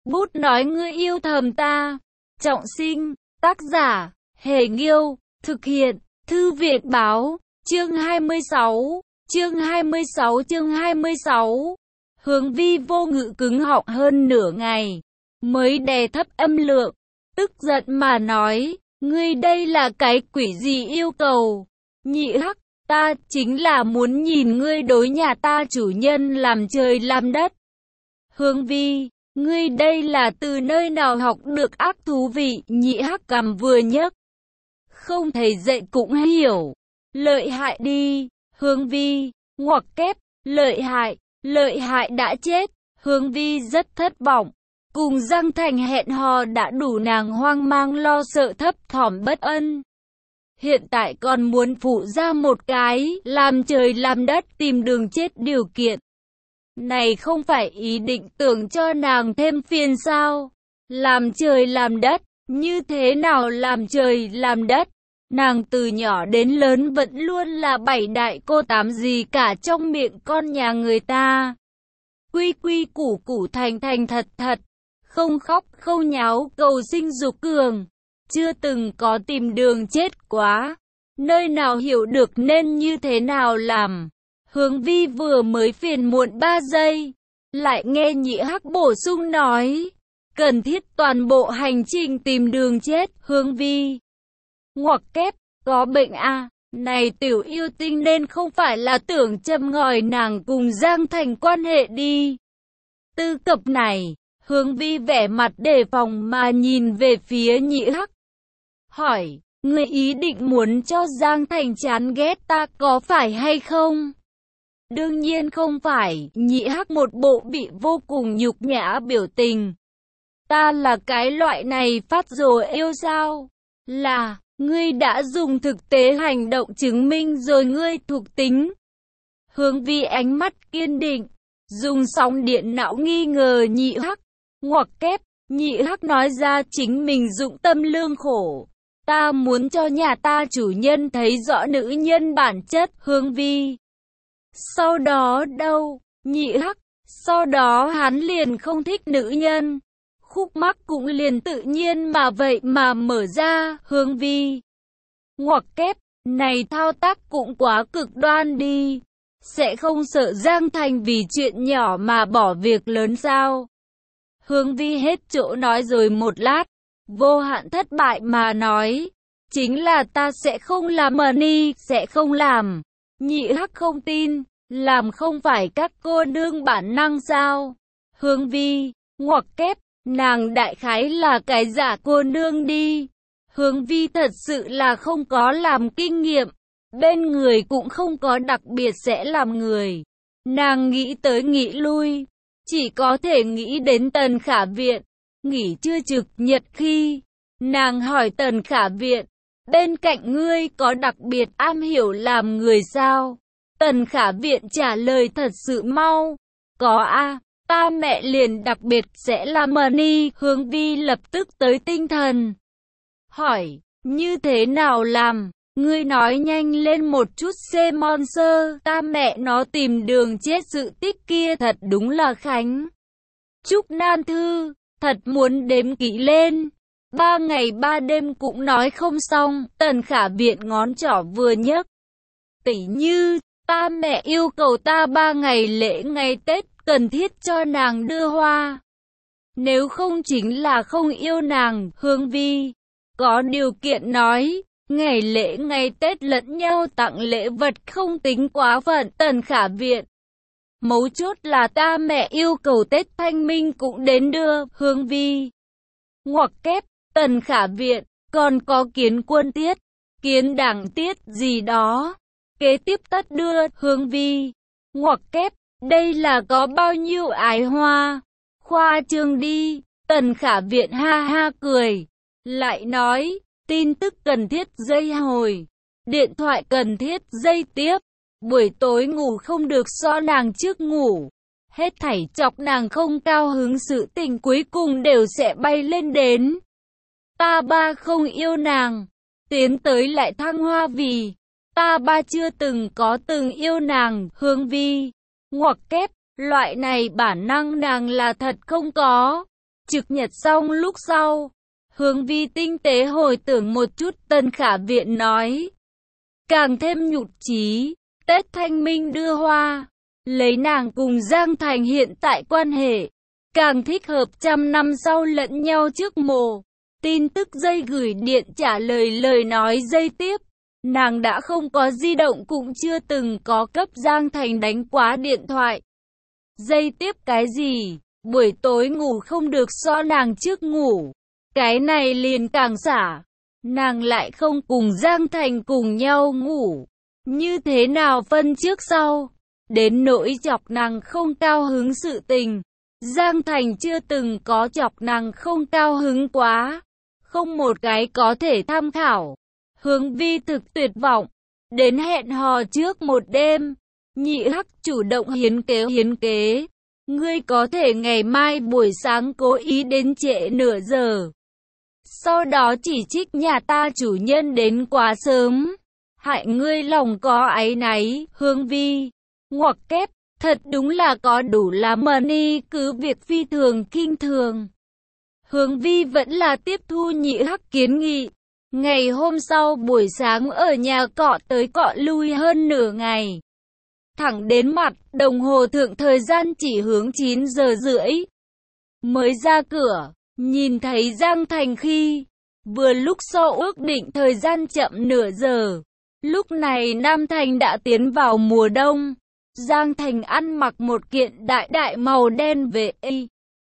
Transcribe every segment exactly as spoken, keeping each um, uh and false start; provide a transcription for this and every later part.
Bút nói ngươi yêu thầm ta. Trọng sinh, tác giả, Hề Nghiêu, thực hiện, Thư viện Báo, chương hai mươi sáu, chương hai mươi sáu chương hai mươi sáu. Hướng Vi vô ngữ cứng họng hơn nửa ngày, mới đè thấp âm lượng, tức giận mà nói, ngươi đây là cái quỷ gì yêu cầu? Nhị Hắc, ta chính là muốn nhìn ngươi đối nhà ta chủ nhân làm trời làm đất. Hướng Vi, ngươi đây là từ nơi nào học được ác thú vị? Nhị Hắc cằm vừa nhấc, không thầy dạy cũng hiểu. Lợi hại đi. Hướng Vi, ngoặc kép, lợi hại, lợi hại đã chết. Hướng Vi rất thất vọng. Cùng Giang Thành hẹn hò đã đủ nàng hoang mang lo sợ thấp thỏm bất an. Hiện tại còn muốn phụ ra một cái, làm trời làm đất tìm đường chết điều kiện. Này không phải ý định tưởng cho nàng thêm phiền sao? Làm trời làm đất, như thế nào làm trời làm đất? Nàng từ nhỏ đến lớn vẫn luôn là bảy đại cô tám gì cả trong miệng con nhà người ta. Quy quy củ củ thành thành thật thật, không khóc không nháo cầu sinh dục cường. Chưa từng có tìm đường chết quá, nơi nào hiểu được nên như thế nào làm. Hướng Vi vừa mới phiền muộn ba giây, lại nghe Nhị Hắc bổ sung nói, cần thiết toàn bộ hành trình tìm đường chết. Hướng Vi, ngoặc kép, có bệnh à? Này tiểu yêu tinh nên không phải là tưởng châm ngòi nàng cùng Giang Thành quan hệ đi. Tư cập này, Hướng Vi vẻ mặt đề phòng mà nhìn về phía Nhị Hắc. Hỏi, ngươi ý định muốn cho Giang Thành chán ghét ta có phải hay không? Đương nhiên không phải. Nhị Hắc một bộ bị vô cùng nhục nhã biểu tình. Ta là cái loại này phát rồi yêu sao? Là, ngươi đã dùng thực tế hành động chứng minh rồi ngươi thuộc tính. Hướng Vi ánh mắt kiên định, dùng sóng điện não nghi ngờ Nhị Hắc. Ngoặc kép, Nhị Hắc nói ra chính mình dụng tâm lương khổ. Ta muốn cho nhà ta chủ nhân thấy rõ nữ nhân bản chất. Hướng Vi, sau đó đâu? Nhị Hắc, sau đó hắn liền không thích nữ nhân. Khúc mắc cũng liền tự nhiên mà vậy mà mở ra. Hướng Vi, ngoặc kép, này thao tác cũng quá cực đoan đi. Sẽ không sợ Giang Thành vì chuyện nhỏ mà bỏ việc lớn sao? Hướng Vi hết chỗ nói rồi một lát, vô hạn thất bại mà nói, chính là ta sẽ không làm mà ni, sẽ không làm. Nhị Hắc không tin, làm không phải các cô nương bản năng sao? Hướng Vi, ngoặc kép, nàng đại khái là cái giả cô nương đi. Hướng Vi thật sự là không có làm kinh nghiệm, bên người cũng không có đặc biệt sẽ làm người. Nàng nghĩ tới nghĩ lui, chỉ có thể nghĩ đến Tần Khả Viện. Nghỉ trưa trực nhật khi, nàng hỏi Tần Khả Viện, bên cạnh ngươi có đặc biệt am hiểu làm người sao? Tần Khả Viện trả lời thật sự mau, có a, ta mẹ liền đặc biệt sẽ làm mờ ni. Hướng Vi lập tức tới tinh thần. Hỏi, như thế nào làm? Ngươi nói nhanh lên một chút xê mon sơ, ta mẹ nó tìm đường chết sự tích kia thật đúng là Khánh Trúc Nan Thư, thật muốn đếm kỹ lên. Ba ngày ba đêm cũng nói không xong. Tần Khả Viện ngón trỏ vừa nhấc. Tỉ như, ta mẹ yêu cầu ta ba ngày lễ ngày Tết cần thiết cho nàng đưa hoa. Nếu không chính là không yêu nàng. Hướng Vi, có điều kiện nói, ngày lễ ngày Tết lẫn nhau tặng lễ vật không tính quá phận. Tần Khả Viện, mấu chốt là ta mẹ yêu cầu Tết Thanh Minh cũng đến đưa. Hướng Vi, ngoặc kép, Tần Khả Viện, còn có kiến quân tiết, kiến đảng tiết gì đó, kế tiếp tất đưa. Hướng Vi, ngoặc kép, đây là có bao nhiêu ái hoa, khoa trương đi. Tần Khả Viện ha ha cười, lại nói, tin tức cần thiết dây hồi, điện thoại cần thiết dây tiếp, buổi tối ngủ không được so nàng trước ngủ. Hết thảy chọc nàng không cao hứng sự tình cuối cùng đều sẽ bay lên đến. Ta ba không yêu nàng, tiến tới lại thăng hoa vì, ta ba chưa từng có từng yêu nàng. Hướng Vi, ngoặc kép, loại này bản năng nàng là thật không có. Trực nhật xong lúc sau, Hướng Vi tinh tế hồi tưởng một chút, Tân Khả Viện nói. Càng thêm nhụt chí, Tết Thanh Minh đưa hoa, lấy nàng cùng Giang Thành hiện tại quan hệ, càng thích hợp trăm năm sau lẫn nhau trước mồ. Tin tức dây gửi điện trả lời lời nói dây tiếp. Nàng đã không có di động, cũng chưa từng có cấp Giang Thành đánh quá điện thoại. Dây tiếp cái gì? Buổi tối ngủ không được so nàng trước ngủ. Cái này liền càng xả. Nàng lại không cùng Giang Thành cùng nhau ngủ. Như thế nào phân trước sau? Đến nỗi chọc nàng không cao hứng sự tình. Giang Thành chưa từng có chọc nàng không cao hứng quá. Không một cái có thể tham khảo. Hướng Vi thực tuyệt vọng. Đến hẹn hò trước một đêm, Nhị Hắc chủ động hiến kế hiến kế. Ngươi có thể ngày mai buổi sáng cố ý đến trễ nửa giờ. Sau đó chỉ trích nhà ta chủ nhân đến quá sớm. Hại ngươi lòng có áy náy. Hướng Vi ngoặc kép, thật đúng là có đủ là money, cứ việc phi thường kinh thường. Hướng Vi vẫn là tiếp thu Nhị Hắc kiến nghị. Ngày hôm sau buổi sáng ở nhà cọ tới cọ lui hơn nửa ngày. Thẳng đến mặt đồng hồ thượng thời gian chỉ hướng chín giờ rưỡi. Mới ra cửa, nhìn thấy Giang Thành khi vừa lúc so ước định thời gian chậm nửa giờ. Lúc này Nam Thành đã tiến vào mùa đông. Giang Thành ăn mặc một kiện đại đại màu đen vệ y.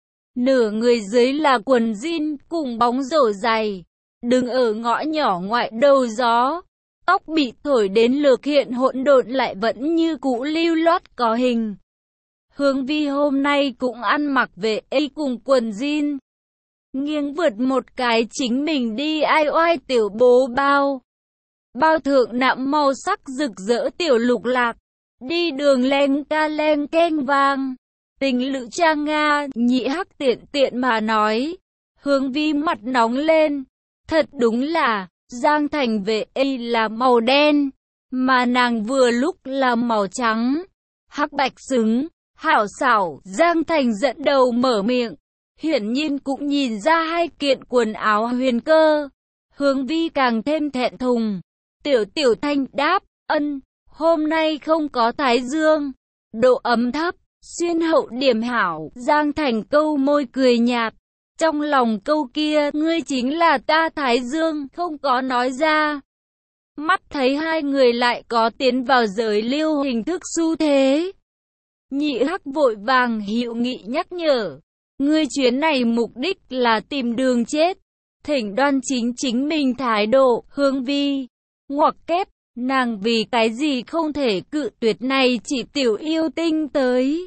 Nửa người dưới là quần jean cùng bóng rổ dày. Đứng ở ngõ nhỏ ngoại đầu gió. Tóc bị thổi đến lược hiện hỗn độn lại vẫn như cũ lưu loát có hình. Hướng Vi hôm nay cũng ăn mặc vệ y cùng quần jean. Nghiêng vượt một cái chính mình đi ai oai tiểu bố bao. Bao thượng nạm màu sắc rực rỡ tiểu lục lạc. Đi đường len ca len keng vang. Tình lữ trang Nga, Nhị Hắc tiện tiện mà nói. Hướng Vi mặt nóng lên. Thật đúng là, Giang Thành vệ y là màu đen, mà nàng vừa lúc là màu trắng. Hắc bạch xứng, hảo xảo, Giang Thành dẫn đầu mở miệng. Hiển nhiên cũng nhìn ra hai kiện quần áo huyền cơ. Hướng Vi càng thêm thẹn thùng. Tiểu Tiểu Thanh đáp, ân, hôm nay không có thái dương. Độ ấm thấp, xuyên hậu điểm hảo. Giang Thành câu môi cười nhạt. Trong lòng câu kia, ngươi chính là ta thái dương, không có nói ra. Mắt thấy hai người lại có tiến vào giới lưu hình thức xu thế. Nhị Hắc vội vàng hiệu nghị nhắc nhở. Ngươi chuyến này mục đích là tìm đường chết. Thỉnh đoan chính chính mình thái độ. Hướng Vi ngoặc kép, nàng vì cái gì không thể cự tuyệt này chỉ tiểu yêu tinh tới.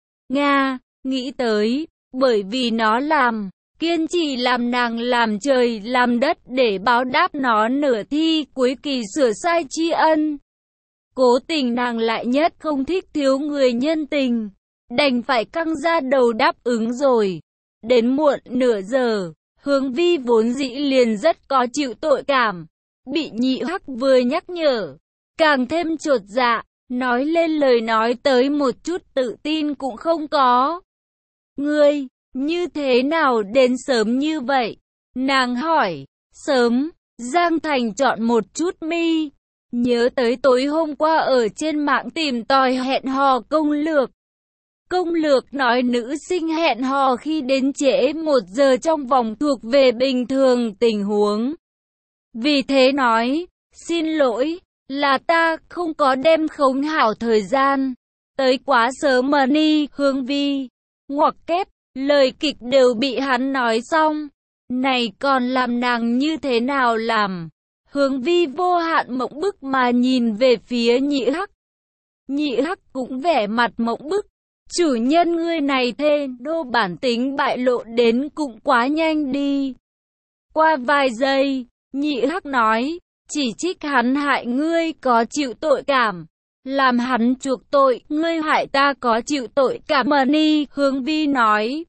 Nga, nghĩ tới, bởi vì nó làm, kiên trì làm nàng làm trời làm đất để báo đáp nó nửa thi cuối kỳ sửa sai tri ân. Cố tình nàng lại nhất không thích thiếu người nhân tình, đành phải căng ra đầu đáp ứng rồi. Đến muộn nửa giờ, Hướng Vi vốn dĩ liền rất có chịu tội cảm, bị Nhị Hắc vừa nhắc nhở, càng thêm chột dạ, nói lên lời nói tới một chút tự tin cũng không có. Ngươi, như thế nào đến sớm như vậy? Nàng hỏi. Sớm, Giang Thành chọn một chút mi. Nhớ tới tối hôm qua ở trên mạng tìm tòi hẹn hò công lược. Công lược nói nữ sinh hẹn hò khi đến trễ một giờ trong vòng thuộc về bình thường tình huống. Vì thế nói, xin lỗi, là ta không có đem khống hảo thời gian. Tới quá sớm mà ni. Hướng Vi ngoặc kép, lời kịch đều bị hắn nói xong. Này còn làm nàng như thế nào làm? Hướng Vi vô hạn mộng bức mà nhìn về phía Nhị Hắc. Nhị Hắc cũng vẻ mặt mộng bức. Chủ nhân ngươi này thê đô bản tính bại lộ đến cũng quá nhanh đi. Qua vài giây, Nhị Hắc nói, chỉ trích hắn hại ngươi có chịu tội cảm. Làm hắn chuộc tội, ngươi hại ta có chịu tội cảm mà ni. Hướng Vi nói.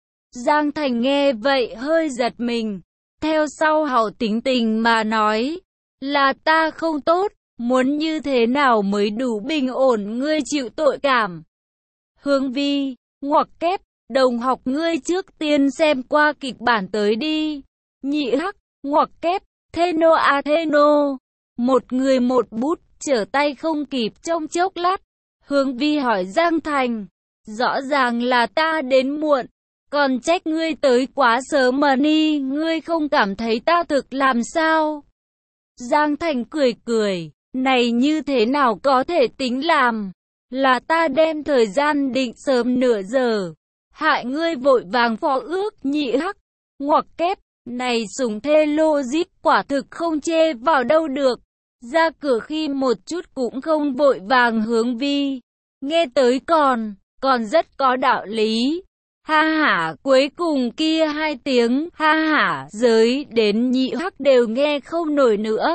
Giang Thành nghe vậy hơi giật mình. Theo sau hảo tính tình mà nói. Là ta không tốt, muốn như thế nào mới đủ bình ổn ngươi chịu tội cảm. Hướng Vi ngoặc kép, Đồng học ngươi trước tiên xem qua kịch bản tới đi. Nhị hắc, ngoặc kép, thê nô a thê nô. Một người một bút, trở tay không kịp trong chốc lát. Hướng Vi hỏi Giang Thành, rõ ràng là ta đến muộn, còn trách ngươi tới quá sớm mà ni, ngươi không cảm thấy ta thực làm sao? Giang Thành cười cười, này như thế nào có thể tính làm, là ta đem thời gian định sớm nửa giờ, hại ngươi vội vàng phó ước. Nhị hắc, ngoặc kép, này sùng thê logic quả thực không chê vào đâu được. Ra cửa khi một chút cũng không vội vàng. Hướng Vi nghe tới còn, còn rất có đạo lý. Ha hả, cuối cùng kia hai tiếng ha hả giới đến nhị hắc đều nghe không nổi nữa.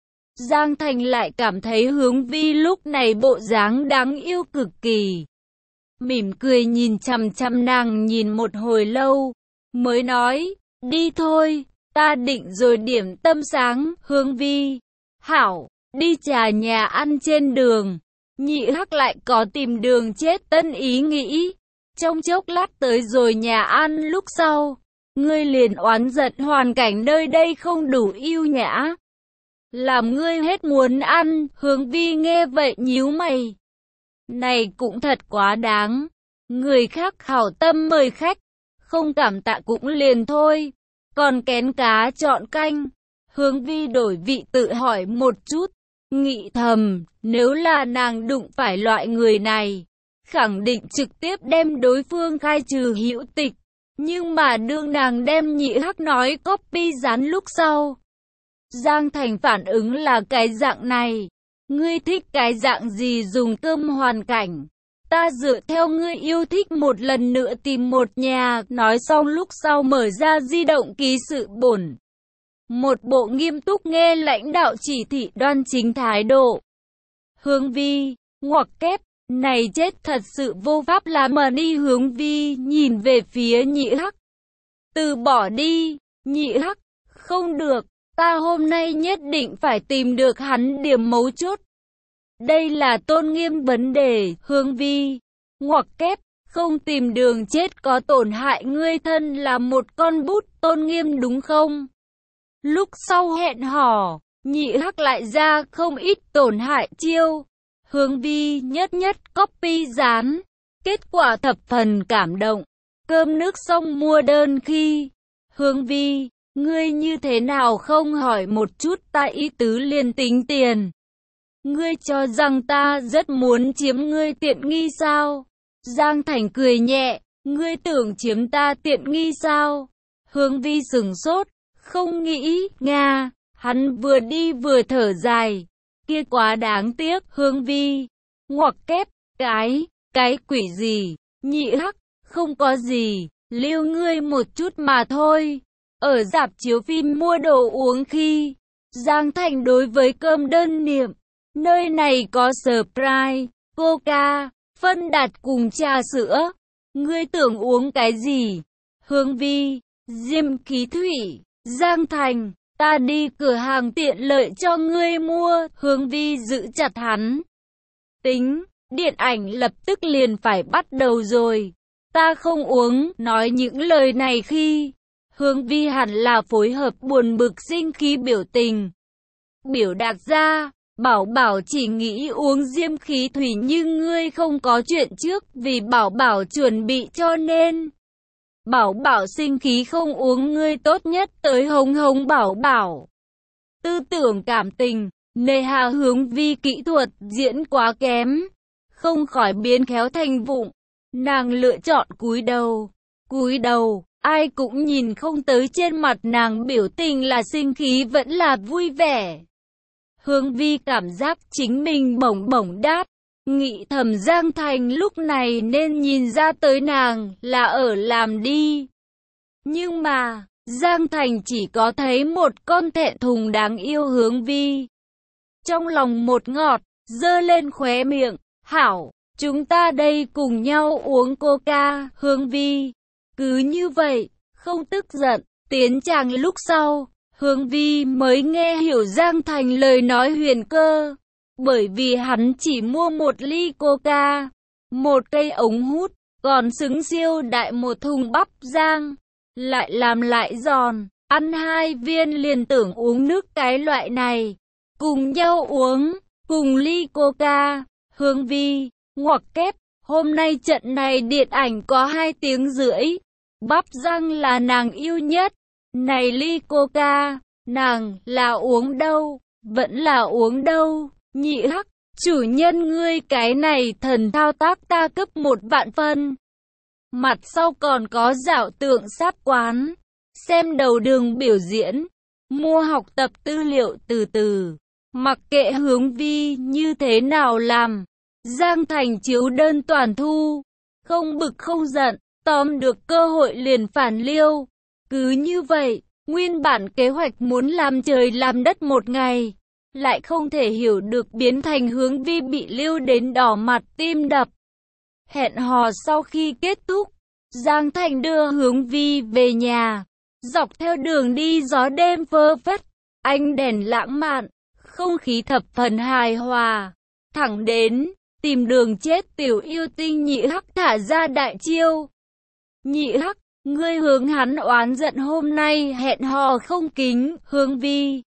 Giang Thành lại cảm thấy Hướng Vi lúc này bộ dáng đáng yêu cực kỳ. Mỉm cười nhìn chằm chằm nàng nhìn một hồi lâu, mới nói, đi thôi, ta định rồi điểm tâm sáng. Hướng Vi, hảo, đi trà nhà ăn trên đường. Nhị hắc lại có tìm đường chết tân ý nghĩ. Trong chốc lát tới rồi nhà ăn lúc sau, ngươi liền oán giận hoàn cảnh nơi đây không đủ yêu nhã, làm ngươi hết muốn ăn. Hướng Vi nghe vậy nhíu mày, này cũng thật quá đáng, người khác hảo tâm mời khách, không cảm tạ cũng liền thôi, còn kén cá chọn canh. Hướng Vi đổi vị tự hỏi một chút, nghĩ thầm, nếu là nàng đụng phải loại người này, khẳng định trực tiếp đem đối phương khai trừ hữu tịch. Nhưng mà đương nàng đem nhị hắc nói copy dán lúc sau, Giang Thành phản ứng là cái dạng này. Ngươi thích cái dạng gì dùng cơm hoàn cảnh, ta dựa theo ngươi yêu thích một lần nữa tìm một nhà. Nói xong lúc sau mở ra di động ký sự bổn, một bộ nghiêm túc nghe lãnh đạo chỉ thị đoan chính thái độ. Hướng Vi, ngoặc kép, này chết thật sự vô pháp làm mà đi. Hướng Vi nhìn về phía nhị hắc, từ bỏ đi. Nhị hắc, không được, ta hôm nay nhất định phải tìm được hắn điểm mấu chốt. Đây là tôn nghiêm vấn đề. Hướng Vi, ngoặc kép, không tìm đường chết có tổn hại ngươi thân là một con bút tôn nghiêm đúng không? Lúc sau hẹn hò, nhị hắc lại ra không ít tổn hại chiêu. Hướng Vi nhất nhất copy dán, kết quả thập phần cảm động. Cơm nước xong mua đơn khi, Hướng Vi, ngươi như thế nào không hỏi một chút ta ý tứ liền tính tiền? Ngươi cho rằng ta rất muốn chiếm ngươi tiện nghi sao? Giang Thành cười nhẹ, ngươi tưởng chiếm ta tiện nghi sao? Hướng Vi sừng sốt, không nghĩ, Nga, hắn vừa đi vừa thở dài. Kia quá đáng tiếc. Hướng Vi, ngoặc kép, cái, cái quỷ gì? Nhị hắc, không có gì, lưu ngươi một chút mà thôi. Ở rạp chiếu phim mua đồ uống khi, Giang Thành đối với cơm đơn niệm, nơi này có Sprite, Coca, phân đạt cùng trà sữa. Ngươi tưởng uống cái gì? Hướng Vi, diêm khí thủy. Giang Thành, ta đi cửa hàng tiện lợi cho ngươi mua. Hướng Vi giữ chặt hắn. Tính, điện ảnh lập tức liền phải bắt đầu rồi. Ta không uống. Nói những lời này khi, Hướng Vi hẳn là phối hợp buồn bực sinh khí biểu tình. Biểu đạt ra, Bảo Bảo chỉ nghĩ uống diêm khí thủy nhưng ngươi không có chuyện trước vì Bảo Bảo chuẩn bị cho nên. Bảo Bảo sinh khí không uống, ngươi tốt nhất tới hống hống Bảo Bảo. Tư tưởng cảm tình, nề hà. Hướng Vi kỹ thuật diễn quá kém, không khỏi biến khéo thành vụng. Nàng lựa chọn cúi đầu, cúi đầu, ai cũng nhìn không tới trên mặt nàng biểu tình là sinh khí vẫn là vui vẻ. Hướng Vi cảm giác chính mình bổng bổng đáp, nghĩ thầm Giang Thành lúc này nên nhìn ra tới nàng là ở làm đi. Nhưng mà, Giang Thành chỉ có thấy một con thẹn thùng đáng yêu. Hướng Vi trong lòng một ngọt, giơ lên khóe miệng, hảo, chúng ta đây cùng nhau uống Coca. Hướng Vi cứ như vậy, không tức giận. Tiến tràng lúc sau, Hướng Vi mới nghe hiểu Giang Thành lời nói huyền cơ. Bởi vì hắn chỉ mua một ly Coca, một cây ống hút, còn xứng siêu đại một thùng bắp rang, lại làm lại giòn, ăn hai viên liền tưởng uống nước cái loại này, cùng nhau uống, cùng ly coca, Hướng Vi, ngoặc kép, hôm nay trận này điện ảnh có hai tiếng rưỡi, bắp rang là nàng yêu nhất, này ly coca, nàng là uống đâu, vẫn là uống đâu, Nhị Hắc, chủ nhân ngươi cái này thần thao tác ta cấp một vạn phân. Mặt sau còn có dạo tượng sáp quán, xem đầu đường biểu diễn, mua học tập tư liệu từ từ, mặc kệ Hướng Vi như thế nào làm, Giang Thành chiếu đơn toàn thu, không bực không giận, tóm được cơ hội liền phản liêu. Cứ như vậy, nguyên bản kế hoạch muốn làm trời làm đất một ngày, lại không thể hiểu được biến thành Hướng Vi bị liêu đến đỏ mặt tim đập. Hẹn hò sau khi kết thúc, Giang Thành đưa Hướng Vi về nhà, dọc theo đường đi gió đêm vơ vét, ánh đèn lãng mạn, không khí thập phần hài hòa, thẳng đến tìm đường chết tiểu yêu tinh Nhị Hắc thả ra đại chiêu. Nhị Hắc, ngươi hướng hắn oán giận hôm nay hẹn hò không kính, Hướng Vi.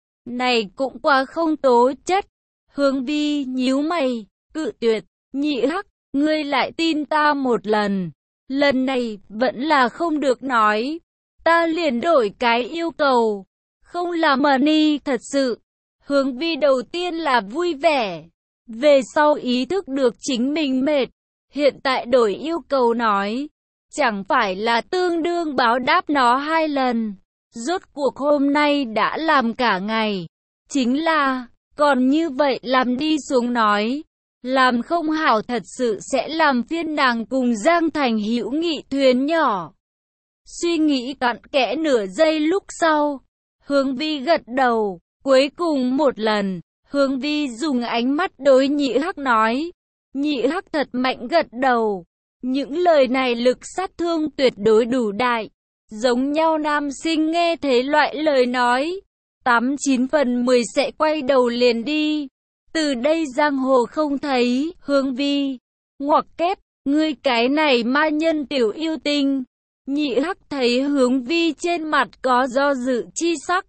Này cũng quá không tố chất. Hướng Vi nhíu mày, cự tuyệt, Nhị Hắc, ngươi lại tin ta một lần. Lần này vẫn là không được nói. Ta liền đổi cái yêu cầu. Không là money thật sự. Hướng Vi đầu tiên là vui vẻ. Về sau ý thức được chính mình mệt. Hiện tại đổi yêu cầu nói. Chẳng phải là tương đương báo đáp nó hai lần. Rốt cuộc hôm nay đã làm cả ngày. Chính là, còn như vậy làm đi xuống nói. Làm không hảo thật sự sẽ làm phiên nàng cùng Giang Thành hữu nghị thuyền nhỏ. Suy nghĩ cặn kẽ nửa giây lúc sau. Hướng Vi gật đầu, cuối cùng một lần. Hướng Vi dùng ánh mắt đối Nhị Hắc nói. Nhị Hắc thật mạnh gật đầu. Những lời này lực sát thương tuyệt đối đủ đại. Giống nhau nam sinh nghe thế loại lời nói, tám chín phần mười sẽ quay đầu liền đi. Từ đây giang hồ không thấy, Hướng Vi. Ngoặc kép, ngươi cái này ma nhân tiểu yêu tinh. Nhị Hắc thấy Hướng Vi trên mặt có do dự chi sắc.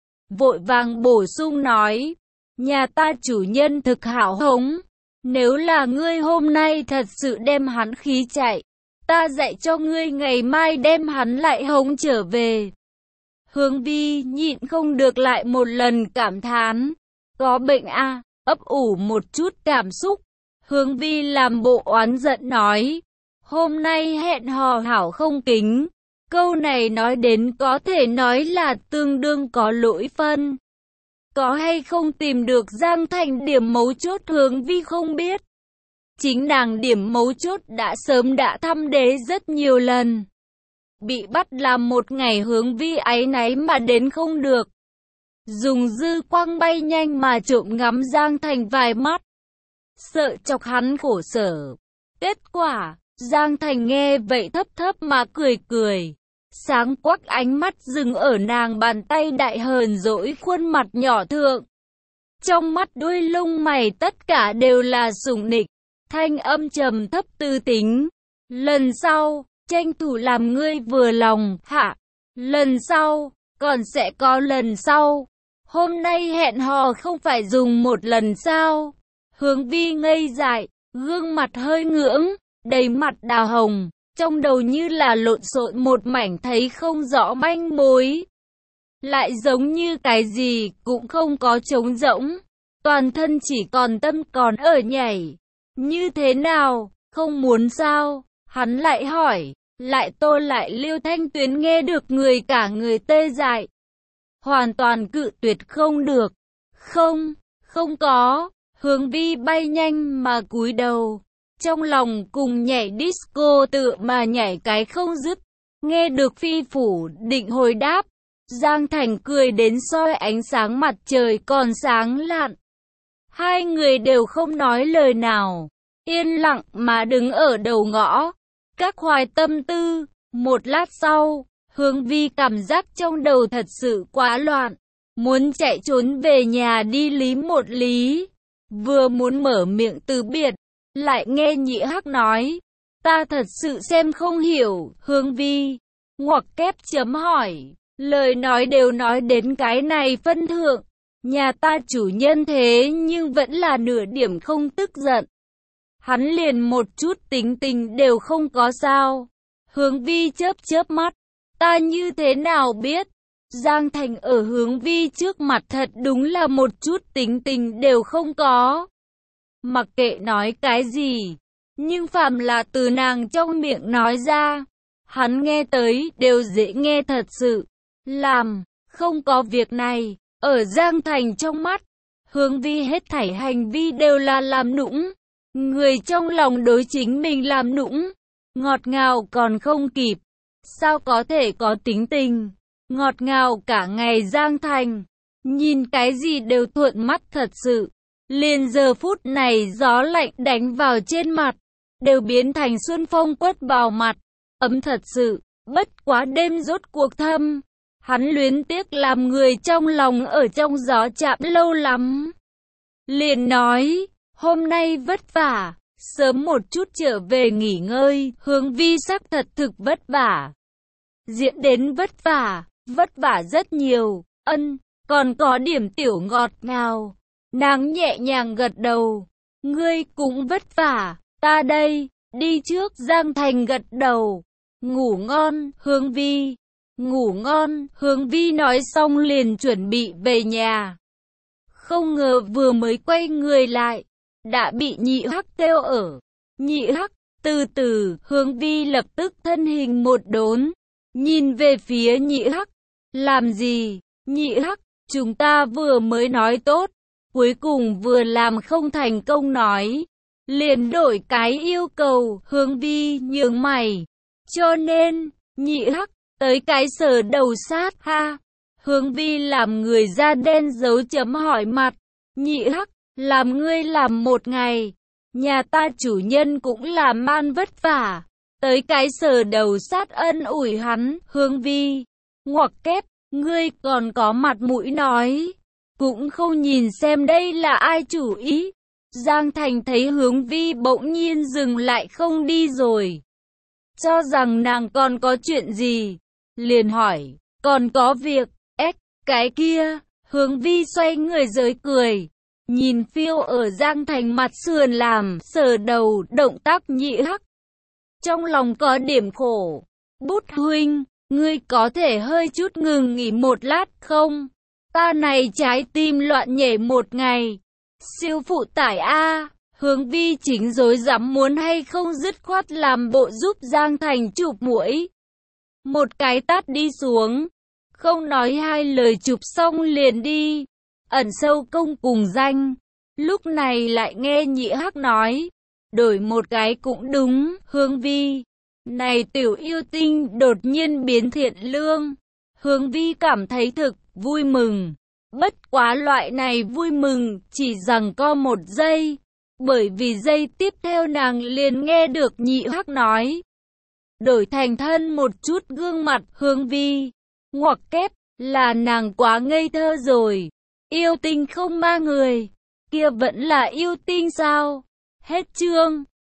Vội vàng bổ sung nói, nhà ta chủ nhân thực hảo hống. Nếu là ngươi hôm nay thật sự đem hắn khí chạy, ta dạy cho ngươi ngày mai đem hắn lại hống trở về. Hướng Vi nhịn không được lại một lần cảm thán. Có bệnh à, ấp ủ một chút cảm xúc. Hướng Vi làm bộ oán giận nói. Hôm nay hẹn hò hảo không kính. Câu này nói đến có thể nói là tương đương có lỗi phân. Có hay không tìm được Giang Thành điểm mấu chốt Hướng Vi không biết. Chính nàng điểm mấu chốt đã sớm đã thăm đế rất nhiều lần. Bị bắt làm một ngày Hướng Vi áy náy mà đến không được. Dùng dư quang bay nhanh mà trộm ngắm Giang Thành vài mắt. Sợ chọc hắn khổ sở. Kết quả, Giang Thành nghe vậy thấp thấp mà cười cười. Sáng quắc ánh mắt dừng ở nàng bàn tay đại hờn dỗi khuôn mặt nhỏ thượng. Trong mắt đuôi lông mày tất cả đều là sủng nịch. Thanh âm trầm thấp tư tính. Lần sau, tranh thủ làm ngươi vừa lòng, hả? Lần sau, còn sẽ có lần sau. Hôm nay hẹn hò không phải dùng một lần sao? Hướng Vi ngây dại, gương mặt hơi ngưỡng, đầy mặt đào hồng, trong đầu như là lộn xộn một mảnh thấy không rõ manh mối. Lại giống như cái gì cũng không có trống rỗng, toàn thân chỉ còn tâm còn ở nhảy. Như thế nào, không muốn sao? Hắn lại hỏi, lại tô lại Liêu Thanh Tuyến nghe được người cả người tê dại. Hoàn toàn cự tuyệt không được. Không, không có. Hướng Vi bay nhanh mà cúi đầu. Trong lòng cùng nhảy disco tự mà nhảy cái không dứt. Nghe được phi phủ định hồi đáp. Giang Thành cười đến soi ánh sáng mặt trời còn sáng lạn. Hai người đều không nói lời nào. Yên lặng mà đứng ở đầu ngõ. Các hoài tâm tư. Một lát sau, Hướng Vi cảm giác trong đầu thật sự quá loạn. Muốn chạy trốn về nhà đi lý một lý. Vừa muốn mở miệng từ biệt. Lại nghe Nhị Hắc nói. Ta thật sự xem không hiểu, Hướng Vi. Ngoặc kép chấm hỏi. Lời nói đều nói đến cái này phân thượng. Nhà ta chủ nhân thế nhưng vẫn là nửa điểm không tức giận. Hắn liền một chút tính tình đều không có sao. Hướng Vi chớp chớp mắt. Ta như thế nào biết? Giang Thành ở Hướng Vi trước mặt thật đúng là một chút tính tình đều không có. Mặc kệ nói cái gì, nhưng phàm là từ nàng trong miệng nói ra, hắn nghe tới đều dễ nghe thật sự. Làm, không có việc này, ở Giang Thành trong mắt, Hướng Vi hết thảy hành vi đều là làm nũng. Người trong lòng đối chính mình làm nũng, ngọt ngào còn không kịp, sao có thể có tính tình, ngọt ngào cả ngày. Giang Thành, nhìn cái gì đều thuận mắt thật sự, liền giờ phút này gió lạnh đánh vào trên mặt, đều biến thành xuân phong quất vào mặt, ấm thật sự, bất quá đêm rốt cuộc thâm, hắn luyến tiếc làm người trong lòng ở trong gió chạm lâu lắm. Liền nói, hôm nay vất vả, sớm một chút trở về nghỉ ngơi. Hướng Vi sắc thật thực vất vả. Diễn đến vất vả, vất vả rất nhiều, ân, còn có điểm tiểu ngọt ngào. Nàng nhẹ nhàng gật đầu, ngươi cũng vất vả, ta đây, đi trước. Giang Thành gật đầu, ngủ ngon, Hướng Vi. Ngủ ngon, Hướng Vi nói xong liền chuẩn bị về nhà. Không ngờ vừa mới quay người lại, đã bị Nhị Hắc kêu ở. Nhị Hắc, từ từ, Hướng Vi lập tức thân hình một đốn, nhìn về phía Nhị Hắc. Làm gì? Nhị Hắc, chúng ta vừa mới nói tốt, cuối cùng vừa làm không thành công nói, liền đổi cái yêu cầu. Hướng Vi nhướng mày, cho nên, Nhị Hắc, tới cái sờ đầu sát ha. Hướng Vi làm người da đen dấu chấm hỏi mặt. Nhị Hắc, làm ngươi làm một ngày, nhà ta chủ nhân cũng làm man vất vả, tới cái sờ đầu sát ân ủi hắn. Hướng Vi, ngoặc kép, ngươi còn có mặt mũi nói, cũng không nhìn xem đây là ai chủ ý. Giang Thành thấy Hướng Vi bỗng nhiên dừng lại không đi rồi, cho rằng nàng còn có chuyện gì, liền hỏi, còn có việc, ếch, cái kia. Hướng Vi xoay người giới cười, nhìn phiêu ở Giang Thành mặt sườn làm sờ đầu động tác. Nhị Hắc trong lòng có điểm khổ. Bút huynh, ngươi có thể hơi chút ngừng nghỉ một lát không? Ta này trái tim loạn nhảy một ngày. Siêu phụ tải a. Hướng Vi chính rối rắm muốn hay không dứt khoát làm bộ giúp Giang Thành chụp muỗi. Một cái tát đi xuống, không nói hai lời chụp xong liền đi. Ẩn sâu công cùng danh. Lúc này lại nghe Nhị Hắc nói, đổi một cái cũng đúng. Hướng Vi, này tiểu yêu tinh đột nhiên biến thiện lương. Hướng Vi cảm thấy thực vui mừng. Bất quá loại này vui mừng chỉ rằng có một giây, bởi vì giây tiếp theo nàng liền nghe được Nhị Hắc nói, đổi thành thân một chút gương mặt. Hướng Vi, ngoặc kép, là nàng quá ngây thơ rồi. Yêu tinh không ma người, kia vẫn là yêu tinh sao? Hết chương.